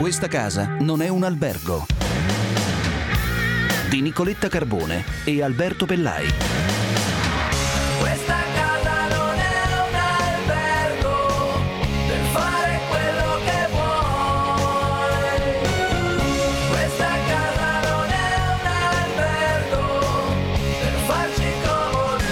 Questa casa non è un albergo. Di Nicoletta Carbone e Alberto Pellai. Questa casa non è un albergo per fare quello che vuoi. Questa casa non è un albergo per farci comodi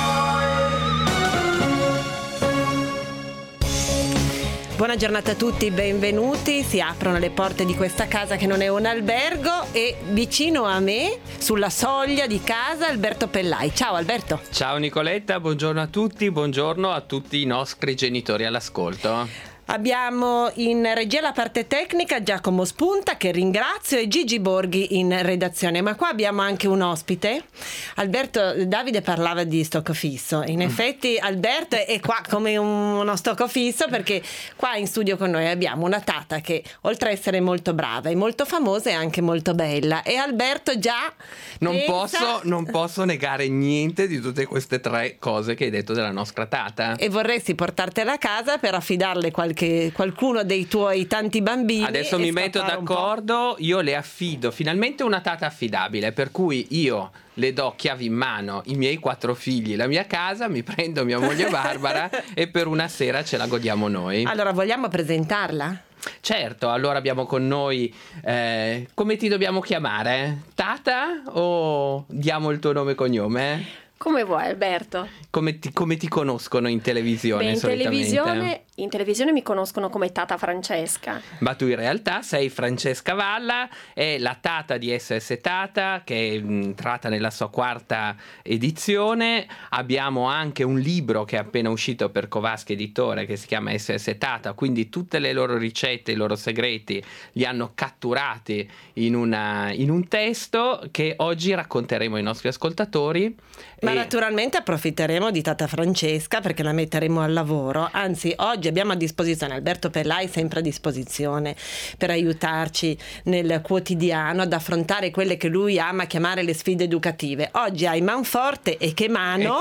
tuoi. Buona giornata a tutti, benvenuti. Si aprono le porte di questa casa che non è un albergo e vicino a me, sulla soglia di casa, Alberto Pellai. Ciao Alberto. Ciao Nicoletta, buongiorno a tutti i nostri genitori all'ascolto. Abbiamo in regia la parte tecnica Giacomo Spunta, che ringrazio, e Gigi Borghi in redazione. Ma qua abbiamo anche un ospite. Alberto, Davide parlava di stocco fisso. In effetti Alberto è qua come uno stocco fisso, perché qua in studio con noi abbiamo una tata che, oltre a essere molto brava e molto famosa, è anche molto bella. E Alberto già non posso negare niente di tutte queste tre cose che hai detto della nostra tata. E vorresti portartela a casa per affidarle qualcuno dei tuoi tanti bambini. Adesso mi metto d'accordo, io le affido finalmente una tata affidabile, per cui io le do chiavi in mano, i miei 4 figli, la mia casa, mi prendo mia moglie Barbara e per una sera ce la godiamo noi. Allora, vogliamo presentarla? Certo, allora abbiamo con noi, come ti dobbiamo chiamare? Tata o diamo il tuo nome e cognome? Come vuoi, Alberto? Come ti conoscono in televisione? Beh, solitamente? In televisione mi conoscono come Tata Francesca. Ma tu in realtà sei Francesca Valla, è la tata di SS Tata, che è entrata nella sua 4ª edizione. Abbiamo anche un libro che è appena uscito per Covaschi Editore, che si chiama SS Tata, quindi tutte le loro ricette, i loro segreti li hanno catturati in un testo che oggi racconteremo ai nostri ascoltatori. Ma naturalmente approfitteremo di Tata Francesca, perché la metteremo al lavoro. Anzi, oggi abbiamo a disposizione Alberto Pellai, sempre a disposizione per aiutarci nel quotidiano ad affrontare quelle che lui ama chiamare le sfide educative. Oggi hai manforte e che mano.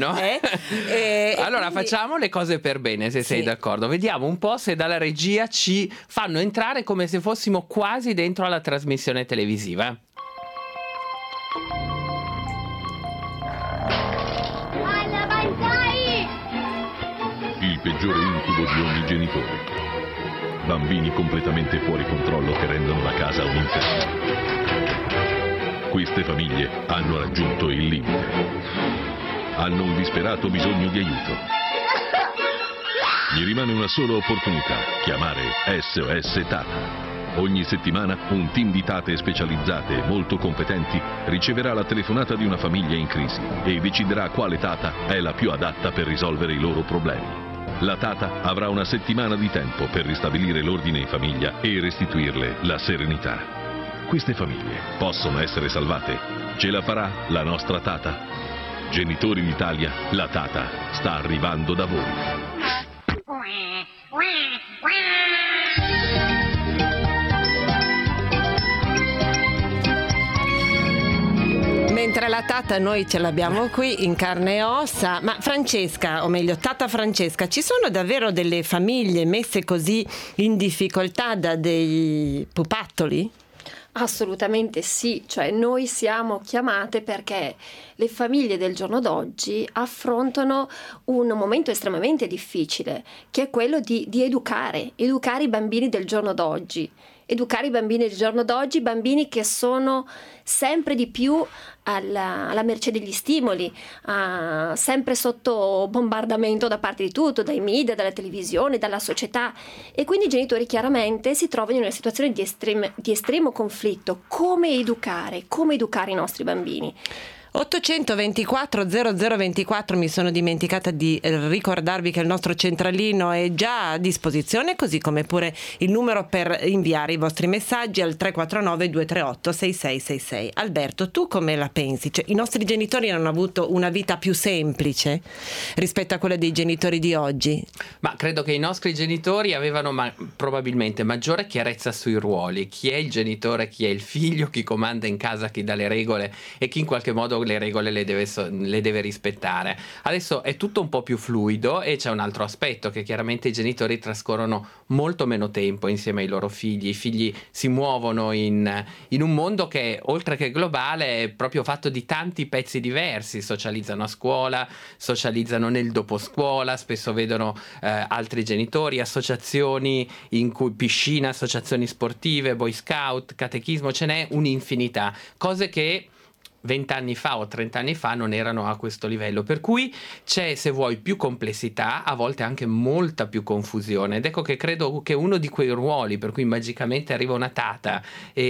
Allora facciamo le cose per bene, se sei d'accordo. Vediamo un po' se dalla regia ci fanno entrare come se fossimo quasi dentro alla trasmissione televisiva. Il peggiore incubo di ogni genitore. Bambini completamente fuori controllo che rendono la casa un inferno. Queste famiglie hanno raggiunto il limite. Hanno un disperato bisogno di aiuto. Gli rimane una sola opportunità: chiamare SOS Tata. Ogni settimana un team di tate specializzate e molto competenti riceverà la telefonata di una famiglia in crisi e deciderà quale tata è la più adatta per risolvere i loro problemi. La tata avrà una settimana di tempo per ristabilire l'ordine in famiglia e restituirle la serenità. Queste famiglie possono essere salvate. Ce la farà la nostra tata? Genitori d'Italia, la tata sta arrivando da voi. Mentre la tata noi ce l'abbiamo qui in carne e ossa. Ma Francesca, o meglio Tata Francesca, ci sono davvero delle famiglie messe così in difficoltà da dei pupattoli? Assolutamente sì, cioè noi siamo chiamate perché le famiglie del giorno d'oggi affrontano un momento estremamente difficile, che è quello di educare i bambini del giorno d'oggi. Educare i bambini del giorno d'oggi, bambini che sono sempre di più alla mercé degli stimoli, sempre sotto bombardamento da parte di tutto, dai media, dalla televisione, dalla società, e quindi i genitori chiaramente si trovano in una situazione di estremo conflitto. Come educare i nostri bambini? 824 0024, mi sono dimenticata di ricordarvi che il nostro centralino è già a disposizione, così come pure il numero per inviare i vostri messaggi al 349 238 6666. Alberto, tu come la pensi? Cioè, i nostri genitori hanno avuto una vita più semplice rispetto a quella dei genitori di oggi? Ma credo che i nostri genitori avevano probabilmente maggiore chiarezza sui ruoli: chi è il genitore, chi è il figlio, chi comanda in casa, chi dà le regole e chi in qualche modo le regole le deve rispettare. Adesso è tutto un po' più fluido e c'è un altro aspetto, che chiaramente i genitori trascorrono molto meno tempo insieme ai loro figli. I figli si muovono in un mondo che, oltre che globale, è proprio fatto di tanti pezzi diversi. Socializzano a scuola, socializzano nel doposcuola, spesso vedono altri genitori, associazioni in cui piscina, associazioni sportive, boy scout, catechismo, ce n'è un'infinità, cose che 20 anni fa o 30 anni fa non erano a questo livello, per cui c'è, se vuoi, più complessità, a volte anche molta più confusione, ed ecco che credo che uno di quei ruoli per cui magicamente arriva una tata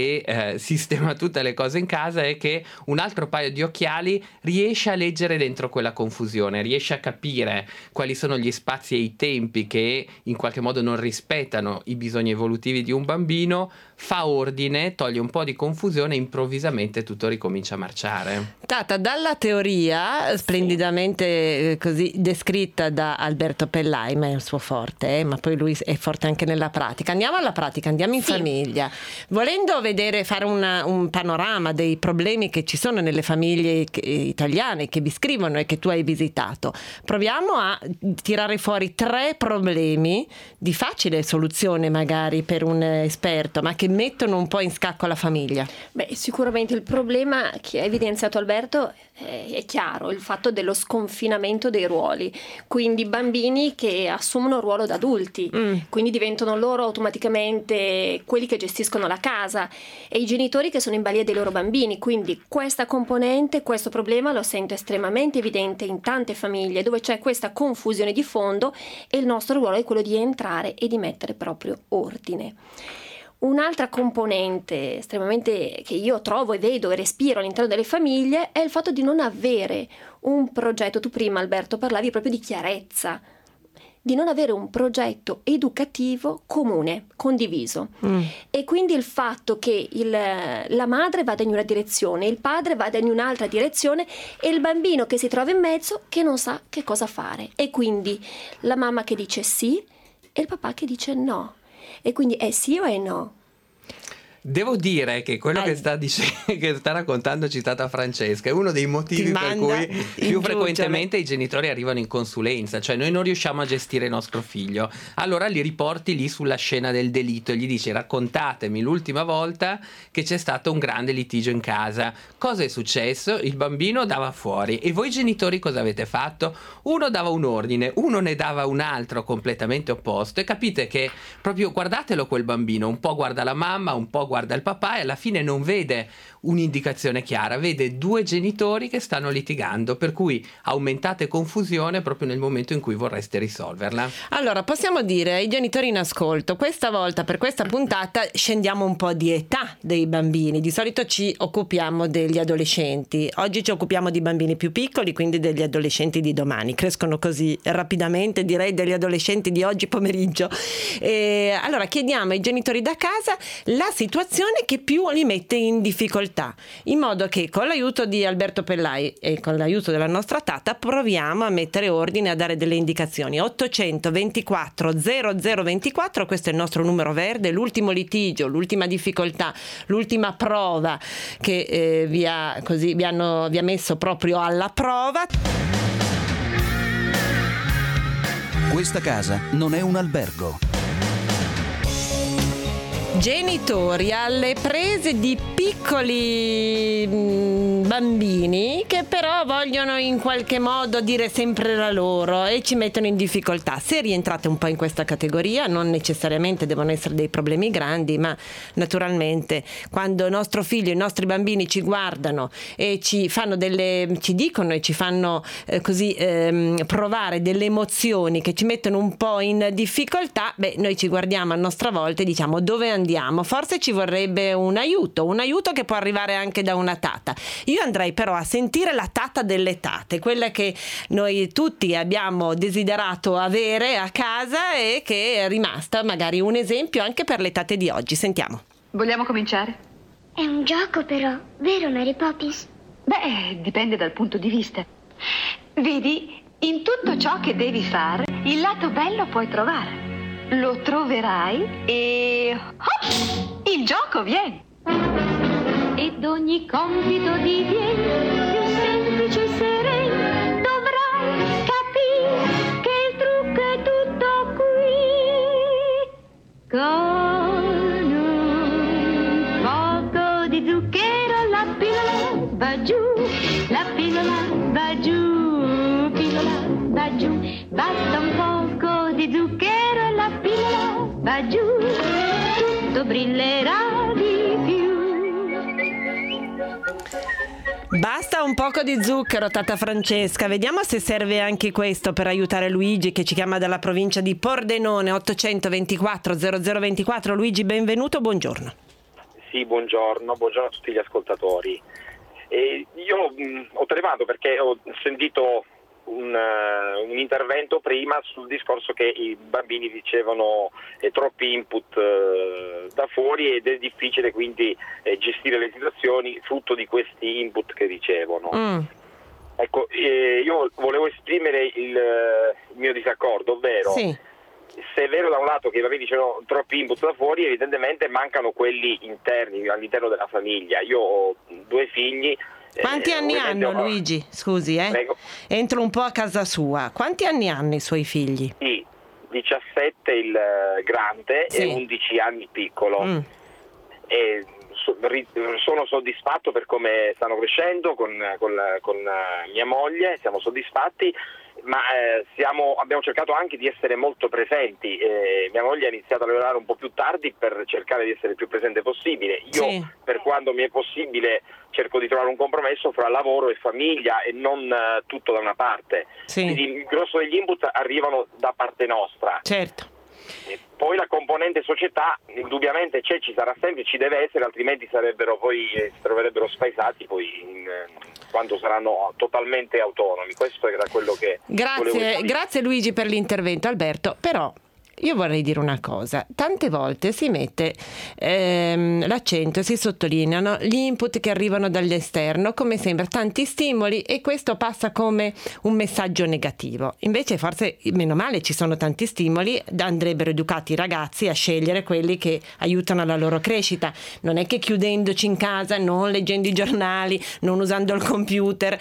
e sistema tutte le cose in casa è che un altro paio di occhiali riesce a leggere dentro quella confusione, riesce a capire quali sono gli spazi e i tempi che in qualche modo non rispettano i bisogni evolutivi di un bambino, fa ordine, toglie un po' di confusione e improvvisamente tutto ricomincia a marciare. Tata, dalla teoria splendidamente così descritta da Alberto Pellai, ma è il suo forte, ma poi lui è forte anche nella pratica. Andiamo alla pratica, andiamo in famiglia. Volendo fare un panorama dei problemi che ci sono nelle famiglie italiane che vi scrivono e che tu hai visitato, proviamo a tirare fuori 3 problemi di facile soluzione magari per un esperto, ma che mettono un po' in scacco la famiglia. Beh, sicuramente il problema che ha evidenziato Alberto è chiaro, il fatto dello sconfinamento dei ruoli, quindi bambini che assumono il ruolo da adulti, quindi diventano loro automaticamente quelli che gestiscono la casa e i genitori che sono in balia dei loro bambini, quindi questa componente, questo problema lo sento estremamente evidente in tante famiglie dove c'è questa confusione di fondo e il nostro ruolo è quello di entrare e di mettere proprio ordine. Un'altra componente estremamente che io trovo e vedo e respiro all'interno delle famiglie è il fatto di non avere un progetto. Tu prima, Alberto, parlavi proprio di chiarezza, di non avere un progetto educativo comune, condiviso. E quindi il fatto che la madre vada in una direzione, il padre vada in un'altra direzione e il bambino che si trova in mezzo che non sa che cosa fare. E quindi la mamma che dice sì e il papà che dice no. E quindi è sì o è no? Devo dire che quello che sta raccontandoci tata Francesca è uno dei motivi per cui più frequentemente i genitori arrivano in consulenza, cioè noi non riusciamo a gestire il nostro figlio, allora li riporti lì sulla scena del delitto e gli dici: raccontatemi l'ultima volta che c'è stato un grande litigio in casa, cosa è successo? Il bambino dava fuori e voi genitori cosa avete fatto? Uno dava un ordine, uno ne dava un altro completamente opposto, e capite che proprio, guardatelo quel bambino, un po' guarda la mamma, un po' guarda il papà e alla fine non vede un'indicazione chiara, vede 2 genitori che stanno litigando, per cui aumentate confusione proprio nel momento in cui vorreste risolverla. Allora, possiamo dire ai genitori in ascolto, questa volta per questa puntata scendiamo un po' di età dei bambini, di solito ci occupiamo degli adolescenti, oggi ci occupiamo di bambini più piccoli, quindi degli adolescenti di domani, crescono così rapidamente, direi degli adolescenti di oggi pomeriggio. Allora chiediamo ai genitori da casa la situazione che più li mette in difficoltà, in modo che con l'aiuto di Alberto Pellai e con l'aiuto della nostra tata proviamo a mettere ordine, a dare delle indicazioni. 824 0024, questo è il nostro numero verde, l'ultimo litigio, l'ultima difficoltà, l'ultima prova che vi ha messo proprio alla prova. Questa casa non è un albergo. Genitori alle prese di piccoli bambini che però vogliono in qualche modo dire sempre la loro e ci mettono in difficoltà. Se rientrate un po' in questa categoria, non necessariamente devono essere dei problemi grandi, ma naturalmente quando il nostro figlio, i nostri bambini ci guardano e ci dicono e ci fanno provare delle emozioni che ci mettono un po' in difficoltà, noi ci guardiamo a nostra volta e diciamo: dove andiamo? Forse ci vorrebbe un aiuto che può arrivare anche da una tata. Io andrei però a sentire la tata delle tate, quella che noi tutti abbiamo desiderato avere a casa e che è rimasta magari un esempio anche per le tate di oggi. Sentiamo. Vogliamo cominciare? È un gioco però, vero Mary Poppins? Beh, dipende dal punto di vista. Vedi, in tutto ciò che devi fare, il lato bello puoi trovare. Lo troverai e... hop! Il gioco viene! Ed ogni compito diviene più semplice. semplice e sereno, dovrai capire che il trucco è tutto qui. Con un poco di zucchero la pillola va giù, la pillola va giù, pillola va giù. Basta un poco di zucchero e la pillola va giù, tutto brillerà di più. Basta un poco di zucchero, tata Francesca. Vediamo se serve anche questo per aiutare Luigi, che ci chiama dalla provincia di Pordenone. 824 0024. Luigi, benvenuto, buongiorno. Sì, buongiorno a tutti gli ascoltatori. Io ho telefonato perché ho sentito un intervento prima sul discorso che i bambini ricevono troppi input da fuori ed è difficile quindi gestire le situazioni frutto di questi input che ricevono. Ecco, io volevo esprimere il mio disaccordo, ovvero Sì. se è vero da un lato che i bambini ricevono troppi input da fuori, evidentemente mancano quelli interni, all'interno della famiglia. Io ho 2 figli. Quanti anni hanno, Luigi? Scusi, Prego. Entro un po' a casa sua. Quanti anni hanno i suoi figli? Sì, 17 il grande Sì. e 11 anni il piccolo. E sono soddisfatto per come stanno crescendo con mia moglie, siamo soddisfatti, ma abbiamo cercato anche di essere molto presenti. Mia moglie ha iniziato a lavorare un po' più tardi per cercare di essere il più presente possibile. Io, Sì. per quando mi è possibile, cerco di trovare un compromesso fra lavoro e famiglia e non tutto da una parte. Sì. Quindi il grosso degli input arrivano da parte nostra. Certo. E poi la componente società indubbiamente c'è, ci sarà sempre, ci deve essere, altrimenti si troverebbero spaesati poi quando saranno totalmente autonomi. Questo era quello che volevo dire. Grazie Luigi per l'intervento. Alberto, però io vorrei dire una cosa: tante volte si mette l'accento, si sottolineano gli input che arrivano dall'esterno come sembra, tanti stimoli, e questo passa come un messaggio negativo. Invece forse, meno male, ci sono tanti stimoli, andrebbero educati i ragazzi a scegliere quelli che aiutano la loro crescita. Non è che chiudendoci in casa, non leggendo i giornali, non usando il computer,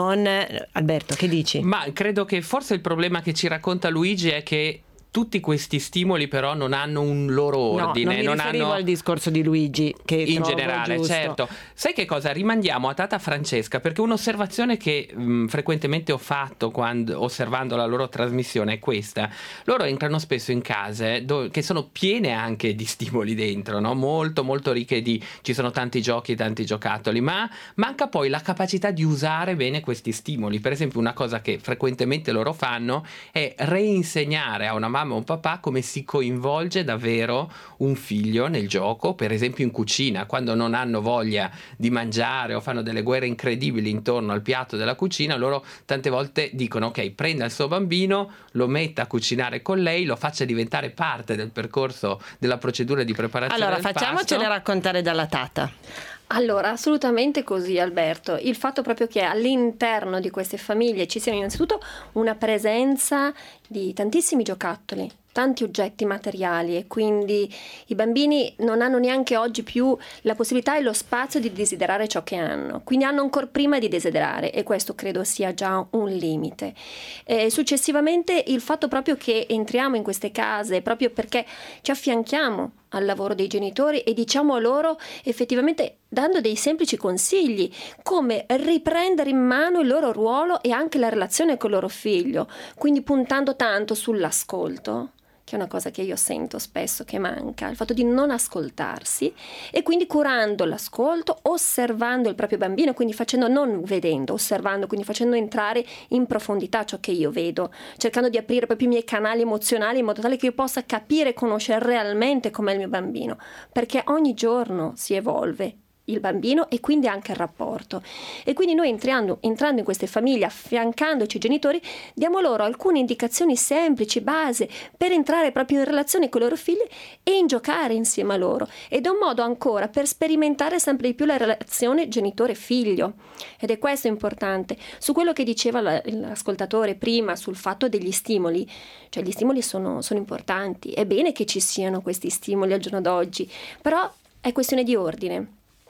Alberto, che dici? Ma credo che forse il problema che ci racconta Luigi è che tutti questi stimoli però non hanno un loro ordine. Non mi riferivo al discorso di Luigi, che in trovo generale, giusto. certo. Sai che cosa? Rimandiamo a tata Francesca, perché un'osservazione che frequentemente ho fatto osservando la loro trasmissione è questa: loro entrano spesso in case che sono piene anche di stimoli dentro, no? Molto molto ricche ci sono tanti giochi, tanti giocattoli, ma manca poi la capacità di usare bene questi stimoli. Per esempio, una cosa che frequentemente loro fanno è reinsegnare a una mamma o un papà come si coinvolge davvero un figlio nel gioco, per esempio in cucina, quando non hanno voglia di mangiare o fanno delle guerre incredibili intorno al piatto della cucina. Loro tante volte dicono: ok, prenda il suo bambino, lo metta a cucinare con lei, lo faccia diventare parte del percorso, della procedura di preparazione Allora, del facciamocele pasto. raccontare dalla tata. Allora, assolutamente così, Alberto. Il fatto proprio che all'interno di queste famiglie ci sia innanzitutto una presenza di tantissimi giocattoli, tanti oggetti materiali, e quindi i bambini non hanno neanche oggi più la possibilità e lo spazio di desiderare ciò che hanno, quindi hanno ancora prima di desiderare, e questo credo sia già un limite. Successivamente il fatto proprio che entriamo in queste case proprio perché ci affianchiamo al lavoro dei genitori e diciamo loro, effettivamente dando dei semplici consigli, come riprendere in mano il loro ruolo e anche la relazione con il loro figlio, quindi puntando tanto sull'ascolto, che è una cosa che io sento spesso che manca, il fatto di non ascoltarsi, e quindi curando l'ascolto, osservando il proprio bambino, quindi non vedendo, osservando, quindi facendo entrare in profondità ciò che io vedo, cercando di aprire proprio i miei canali emozionali in modo tale che io possa capire e conoscere realmente com'è il mio bambino, perché ogni giorno si evolve il bambino e quindi anche il rapporto, e quindi noi entrando in queste famiglie, affiancandoci i genitori, diamo loro alcune indicazioni semplici, base, per entrare proprio in relazione con i loro figli e in giocare insieme a loro, ed è un modo ancora per sperimentare sempre di più la relazione genitore-figlio, ed è questo importante. Su quello che diceva l'ascoltatore prima sul fatto degli stimoli, cioè gli stimoli sono importanti, è bene che ci siano questi stimoli al giorno d'oggi, però è questione di ordine.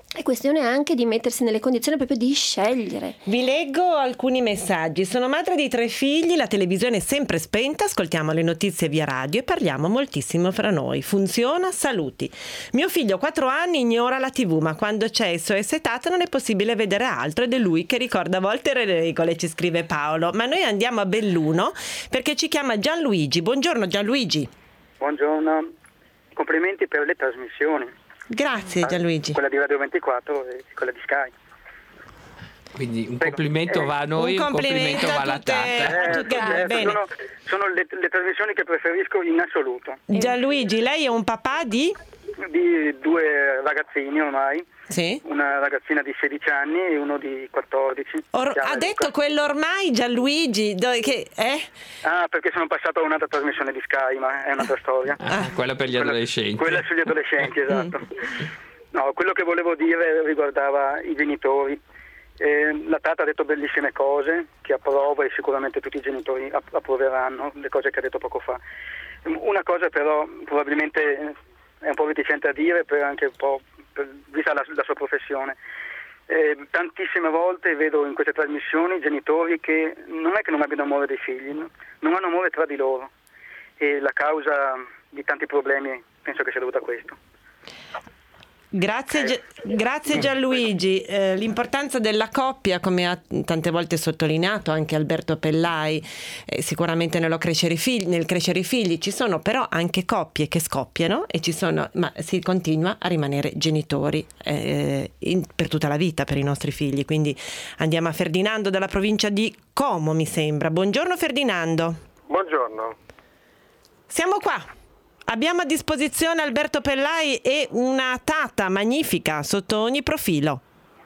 È questione anche di mettersi nelle condizioni proprio di scegliere. Vi leggo alcuni messaggi. Sono madre di 3 figli, la televisione è sempre spenta, ascoltiamo le notizie via radio e parliamo moltissimo fra noi. Funziona? Saluti. Mio figlio 4 anni ignora la TV, ma quando c'è SOS Tata non è possibile vedere altro ed è lui che ricorda a volte le regole, ci scrive Paolo. Ma noi andiamo a Belluno perché ci chiama Gianluigi. Buongiorno Gianluigi. Buongiorno, complimenti per le trasmissioni. Grazie Gianluigi. Quella di Radio 24 e quella di Sky. Quindi un complimento va a noi, un complimento va alla Tata. Bene. Sono le trasmissioni che preferisco in assoluto. Gianluigi, lei è un papà di 2 ragazzini ormai. Sì. Una ragazzina di 16 anni e uno di 14. Ha detto quello ormai Gianluigi? Perché sono passato a un'altra trasmissione di Sky, ma è un'altra storia. Quella per gli adolescenti. Quella sugli adolescenti, esatto. No, quello che volevo dire riguardava i genitori. La Tata ha detto bellissime cose che approvo e sicuramente tutti i genitori approveranno le cose che ha detto poco fa. Una cosa però probabilmente è un po' reticente a dire, anche un po' vista la sua professione. Tantissime volte vedo in queste trasmissioni genitori che non è che non abbiano amore dei figli, non hanno amore tra di loro, e la causa di tanti problemi penso che sia dovuta a questo. Grazie Gianluigi. L'importanza della coppia, come ha tante volte sottolineato anche Alberto Pellai, sicuramente nel crescere i figli ci sono però anche coppie che scoppiano ma si continua a rimanere genitori per tutta la vita per i nostri figli. Quindi andiamo a Ferdinando dalla provincia di Como, mi sembra. Buongiorno Ferdinando. Buongiorno. Siamo qua. Abbiamo a disposizione Alberto Pellai e una Tata magnifica sotto ogni profilo.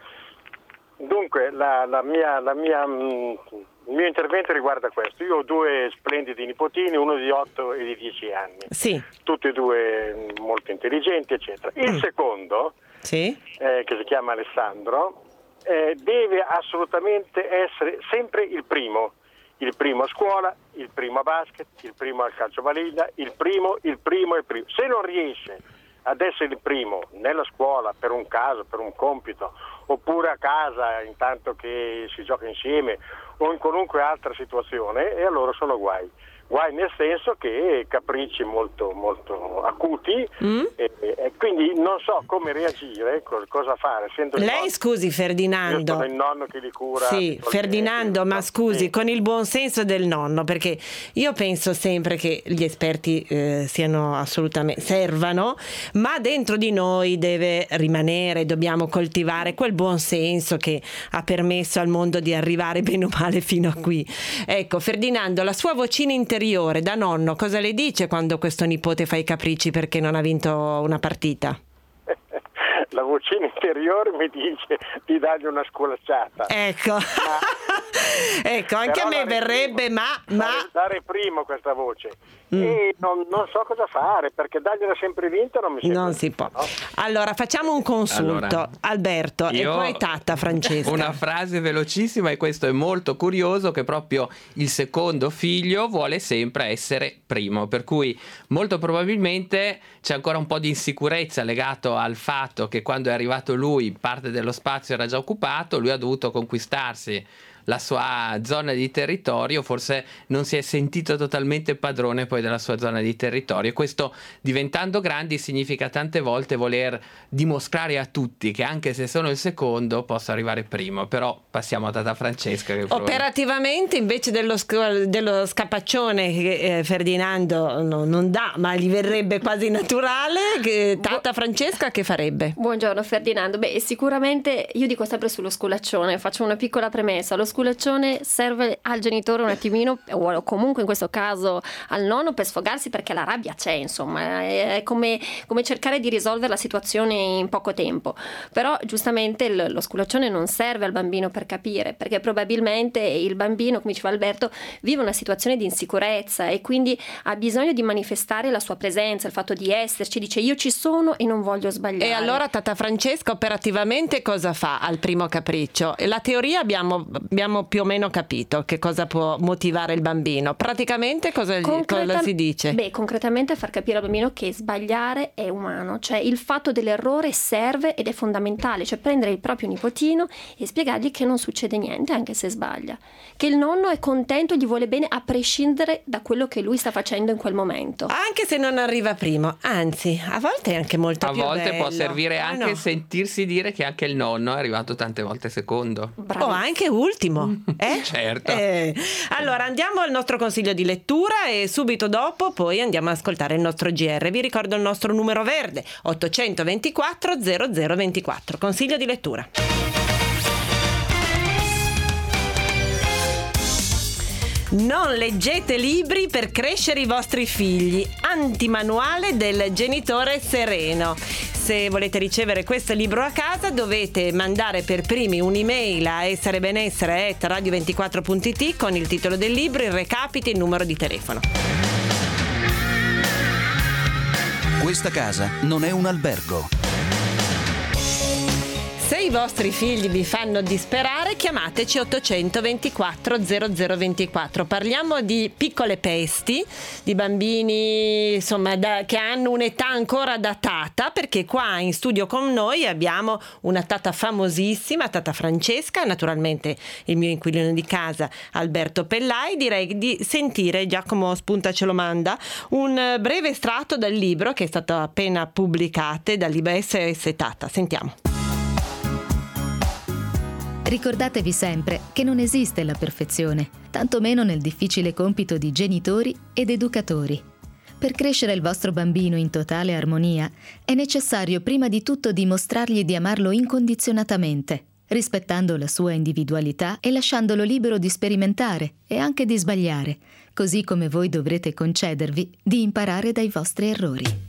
Dunque, il mio intervento riguarda questo. Io ho 2 splendidi nipotini, uno di 8 e di 10 anni. Sì. Tutti e 2 molto intelligenti, eccetera. Il secondo, sì. Che si chiama Alessandro, deve assolutamente essere sempre il primo. Il primo a scuola, il primo a basket, il primo al calciovalida, il primo. Se non riesce ad essere il primo nella scuola per un caso, per un compito, oppure a casa intanto che si gioca insieme o in qualunque altra situazione, e allora sono guai. Guai nel senso che capricci molto molto acuti e quindi non so come reagire, cosa fare. Lei scusi Ferdinando. Io sono il nonno che li cura. Sì, Ferdinando, ma scusi, con il buon senso del nonno, perché io penso sempre che gli esperti servano, ma dentro di noi deve rimanere, dobbiamo coltivare quel buon senso che ha permesso al mondo di arrivare bene o male fino a qui. Ecco, Ferdinando, la sua vocina interiore da nonno cosa le dice quando questo nipote fa i capricci perché non ha vinto una partita? La vocina interiore mi dice di dargli una sculacciata. Ecco. Ecco, anche a me verrebbe, dare primo questa voce. E non so cosa fare, perché dargliela sempre vinta non mi sembra. Non si può. No? Allora, facciamo un consulto. Alberto, e poi Tata Francesca. Una frase velocissima, e questo è molto curioso, che proprio il secondo figlio vuole sempre essere primo, per cui molto probabilmente c'è ancora un po' di insicurezza legato al fatto che quando è arrivato lui parte dello spazio era già occupato, lui ha dovuto conquistarsi la sua zona di territorio, forse non si è sentito totalmente padrone poi della sua zona di territorio, e questo, diventando grandi, significa tante volte voler dimostrare a tutti che anche se sono il secondo posso arrivare primo. Però passiamo a Tata Francesca, che operativamente invece dello scapaccione che Ferdinando non dà, ma gli verrebbe quasi naturale, Tata Francesca che farebbe? Buongiorno Ferdinando. Sicuramente io dico sempre sullo sculaccione, faccio una piccola premessa. Lo sculaccione serve al genitore un attimino, o comunque in questo caso al nonno, per sfogarsi, perché la rabbia c'è, insomma, è come cercare di risolvere la situazione in poco tempo. Però giustamente lo sculaccione non serve al bambino per capire, perché probabilmente il bambino, come diceva Alberto, vive una situazione di insicurezza e quindi ha bisogno di manifestare la sua presenza, il fatto di esserci, dice io ci sono e non voglio sbagliare. E allora Tata Francesca operativamente cosa fa al primo capriccio? La teoria abbiamo abbiamo più o meno capito che cosa può motivare il bambino. Praticamente cosa si dice? Beh, concretamente far capire al bambino che sbagliare è umano, cioè il fatto dell'errore serve ed è fondamentale, cioè prendere il proprio nipotino e spiegargli che non succede niente anche se sbaglia, che il nonno è contento e gli vuole bene a prescindere da quello che lui sta facendo in quel momento. Anche se non arriva primo, anzi, a volte è anche molto più bello. A volte può servire anche sentirsi dire che anche il nonno è arrivato tante volte secondo. O anche ultimo. Certo. Allora andiamo al nostro consiglio di lettura e subito dopo poi andiamo ad ascoltare il nostro GR. Vi ricordo il nostro numero verde 824 0024. Consiglio di lettura. Non leggete libri per crescere i vostri figli. Antimanuale del genitore sereno. Se volete ricevere questo libro a casa dovete mandare per primi un'email a esserebenessere@radio24.it con il titolo del libro, il recapite e il numero di telefono. Questa casa non è un albergo. Se i vostri figli vi fanno disperare, chiamateci 824 0024. Parliamo di piccole pesti, di bambini insomma che hanno un'età ancora datata, perché qua in studio con noi abbiamo una tata famosissima, tata Francesca, naturalmente il mio inquilino di casa Alberto Pellai. Direi di sentire, Giacomo Spunta ce lo manda, un breve estratto dal libro che è stato appena pubblicato dal libro SOS Tata. Sentiamo. Ricordatevi sempre che non esiste la perfezione, tantomeno nel difficile compito di genitori ed educatori. Per crescere il vostro bambino in totale armonia, è necessario prima di tutto dimostrargli di amarlo incondizionatamente, rispettando la sua individualità e lasciandolo libero di sperimentare e anche di sbagliare, così come voi dovrete concedervi di imparare dai vostri errori.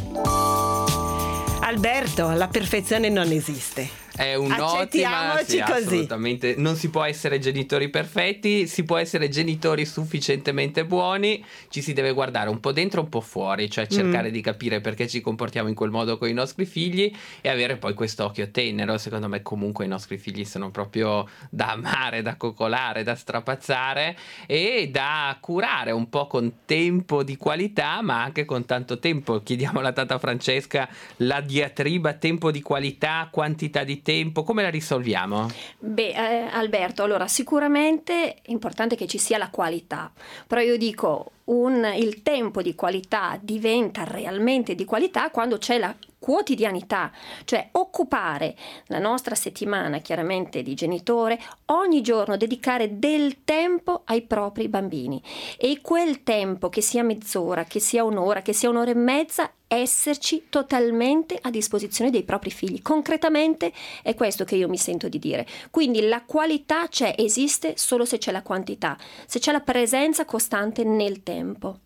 Alberto, la perfezione non esiste. È un'ottima, sì, assolutamente. Non si può essere genitori perfetti, si può essere genitori sufficientemente buoni, ci si deve guardare un po' dentro e un po' fuori, cioè cercare di capire perché ci comportiamo in quel modo con i nostri figli e avere poi quest'occhio tenero. Secondo me comunque i nostri figli sono proprio da amare, da coccolare, da strapazzare e da curare un po' con tempo di qualità, ma anche con tanto tempo. Chiediamo alla tata Francesca la diatriba tempo di qualità, quantità di tempo, come la risolviamo? Beh, Alberto, allora sicuramente è importante che ci sia la qualità, però io dico il tempo di qualità diventa realmente di qualità quando c'è la quotidianità, cioè occupare la nostra settimana chiaramente di genitore, ogni giorno dedicare del tempo ai propri bambini e quel tempo, che sia mezz'ora, che sia un'ora, che sia un'ora e mezza, esserci totalmente a disposizione dei propri figli. Concretamente è questo che io mi sento di dire. Quindi la qualità esiste solo se c'è la quantità, se c'è la presenza costante nel tempo.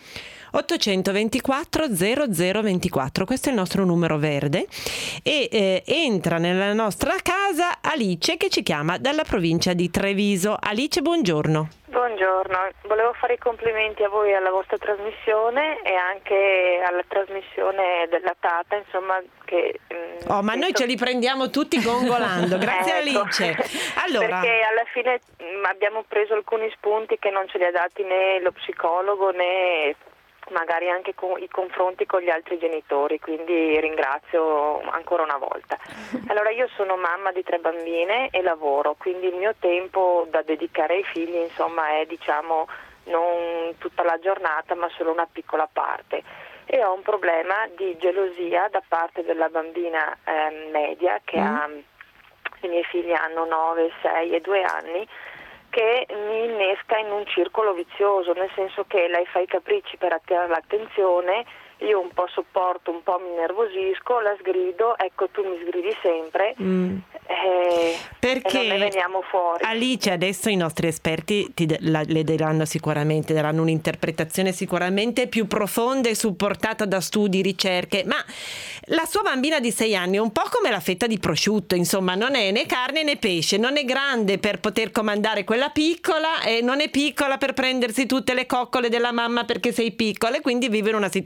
824 0024, questo è il nostro numero verde e entra nella nostra casa Alice che ci chiama dalla provincia di Treviso. Alice, buongiorno. Buongiorno, volevo fare i complimenti a voi e alla vostra trasmissione e anche alla trasmissione della tata, insomma che... ma noi ce li prendiamo tutti gongolando, grazie Alice. Allora... Perché alla fine abbiamo preso alcuni spunti che non ce li ha dati né lo psicologo né magari anche con i confronti con gli altri genitori, quindi ringrazio ancora una volta. Allora, io sono mamma di 3 bambine e lavoro, quindi il mio tempo da dedicare ai figli insomma è non tutta la giornata ma solo una piccola parte e ho un problema di gelosia da parte della bambina media che ha, i miei figli hanno 9, 6 e 2 anni, che mi innesca in un circolo vizioso, nel senso che lei fa i capricci per attirare l'attenzione, io un po' sopporto, un po' mi nervosisco, la sgrido, ecco tu mi sgridi sempre perché e non ne veniamo fuori. Alice, adesso i nostri esperti le daranno un'interpretazione sicuramente più profonda e supportata da studi, ricerche, ma la sua bambina di 6 anni è un po' come la fetta di prosciutto, insomma non è né carne né pesce, non è grande per poter comandare quella piccola e non è piccola per prendersi tutte le coccole della mamma perché sei piccola e quindi vive in una situazione un po'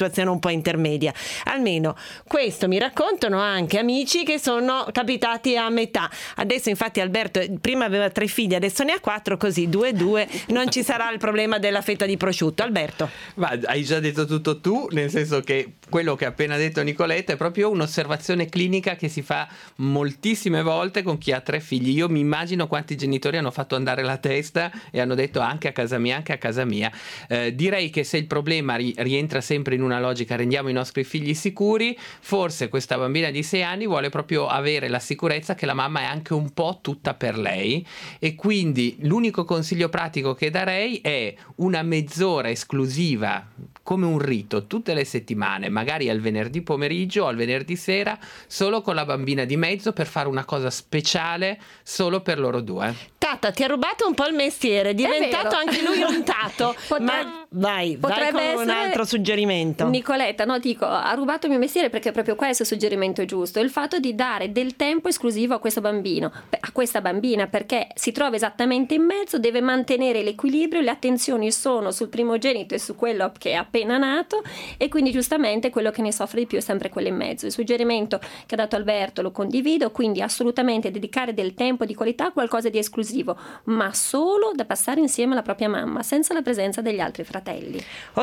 po' intermedia. Almeno questo mi raccontano anche amici che sono capitati a metà. Adesso infatti Alberto prima aveva 3 figli, adesso ne ha 4, così 2 e 2 non ci sarà il problema della fetta di prosciutto. Alberto. Ma hai già detto tutto tu, nel senso che quello che ha appena detto Nicoletta è proprio un'osservazione clinica che si fa moltissime volte con chi ha 3 figli. Io mi immagino quanti genitori hanno fatto andare la testa e hanno detto anche a casa mia. Direi che se il problema rientra sempre in una logica rendiamo i nostri figli sicuri, forse questa bambina di 6 anni vuole proprio avere la sicurezza che la mamma è anche un po' tutta per lei, e quindi l'unico consiglio pratico che darei è una mezz'ora esclusiva come un rito tutte le settimane, magari al venerdì pomeriggio o al venerdì sera, solo con la bambina di mezzo, per fare una cosa speciale solo per loro due. Tata, ti ha rubato un po' il mestiere, è diventato anche lui un tato. Ma vai con un altro suggerimento. Nicoletta, no, dico, ha rubato il mio mestiere perché proprio questo suggerimento è giusto, il fatto di dare del tempo esclusivo a questo bambino, a questa bambina, perché si trova esattamente in mezzo, deve mantenere l'equilibrio, le attenzioni sono sul primogenito e su quello che è appena nato, e quindi giustamente quello che ne soffre di più è sempre quello in mezzo. Il suggerimento che ha dato Alberto lo condivido, quindi assolutamente dedicare del tempo di qualità a qualcosa di esclusivo, ma solo da passare insieme alla propria mamma, senza la presenza degli altri fratelli.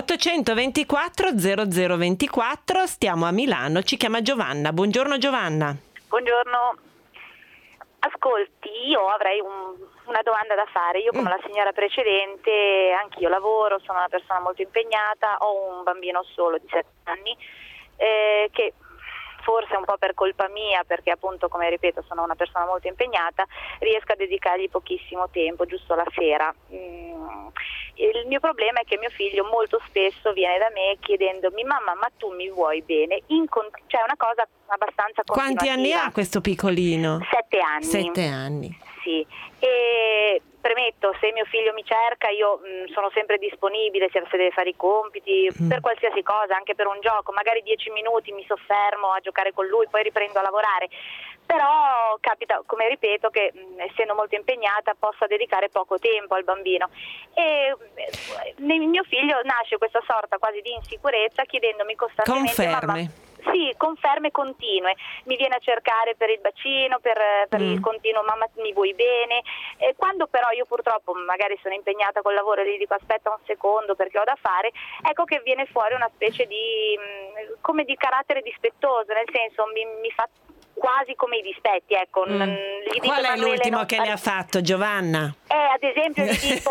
824 0024, stiamo a Milano, ci chiama Giovanna. Buongiorno Giovanna. Buongiorno. Ascolti, io avrei una domanda da fare. Io, come la signora precedente, anch'io lavoro, sono una persona molto impegnata, ho un bambino solo di 7 anni che forse un po' per colpa mia, perché appunto, come ripeto, sono una persona molto impegnata, riesco a dedicargli pochissimo tempo, giusto la sera. Il mio problema è che mio figlio molto spesso viene da me chiedendomi: mamma, ma tu mi vuoi bene? Cioè una cosa abbastanza continuativa. Quanti anni ha questo piccolino? 7 anni. 7 anni. Sì, e premetto, se mio figlio mi cerca io sono sempre disponibile, se deve fare i compiti, per qualsiasi cosa, anche per un gioco, magari 10 minuti mi soffermo a giocare con lui, poi riprendo a lavorare. Però capita, come ripeto, che essendo molto impegnata possa dedicare poco tempo al bambino, e nel mio figlio nasce questa sorta quasi di insicurezza chiedendomi costantemente: conferme. Sì, conferme continue, mi viene a cercare per il bacino, per il continuo mamma mi vuoi bene, e quando però io purtroppo magari sono impegnata col lavoro e gli dico aspetta un secondo perché ho da fare, ecco che viene fuori una specie di come di carattere dispettoso, nel senso mi fa quasi come i dispetti, ecco. Gli dico, qual è l'ultimo che le ha fatto, Giovanna? Ad esempio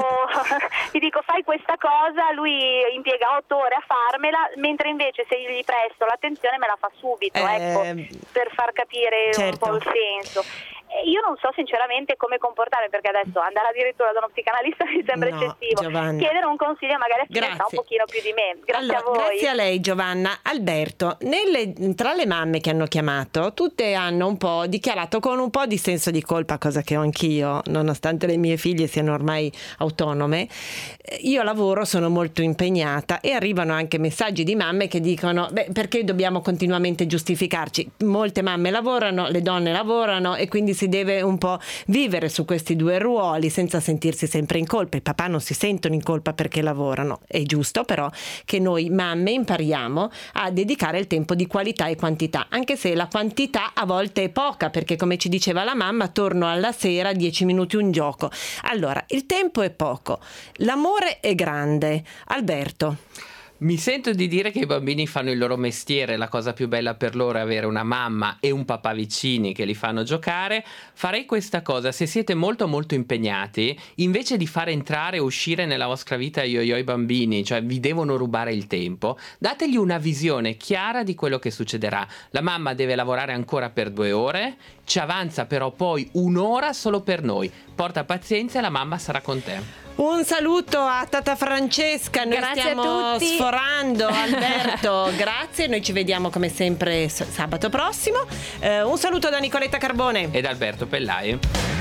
gli dico fai questa cosa, lui impiega 8 ore a farmela, mentre invece se gli presto l'attenzione me la fa subito, ecco, per far capire un po' il senso. Io non so sinceramente come comportarmi, perché adesso andare addirittura da uno psicanalista mi sembra eccessivo. Giovanna. Chiedere un consiglio magari a chi ne sa un pochino più di me. Grazie a voi. Grazie a lei Giovanna. Alberto, tra le mamme che hanno chiamato, tutte hanno un po' dichiarato con un po' di senso di colpa, cosa che ho anch'io, nonostante le mie figlie siano ormai autonome. Io lavoro, sono molto impegnata, e arrivano anche messaggi di mamme che dicono perché dobbiamo continuamente giustificarci? Molte mamme lavorano, le donne lavorano, e quindi si deve un po' vivere su questi due ruoli senza sentirsi sempre in colpa. I papà non si sentono in colpa perché lavorano. È giusto però che noi mamme impariamo a dedicare il tempo di qualità e quantità, anche se la quantità a volte è poca, perché come ci diceva la mamma, torno alla sera 10 minuti un gioco. Allora, il tempo è poco, l'amore è grande. Alberto. Mi sento di dire che i bambini fanno il loro mestiere, la cosa più bella per loro è avere una mamma e un papà vicini che li fanno giocare. Farei questa cosa: se siete molto molto impegnati, invece di fare entrare e uscire nella vostra vita i bambini, cioè vi devono rubare il tempo, dategli una visione chiara di quello che succederà. La mamma deve lavorare ancora per 2 ore, ci avanza però poi 1 ora solo per noi. Porta pazienza e la mamma sarà con te. Un saluto a Tata Francesca, noi Grazie stiamo a tutti. sforando. Alberto, grazie, noi ci vediamo come sempre sabato prossimo. Un saluto da Nicoletta Carbone ed Alberto Pellai.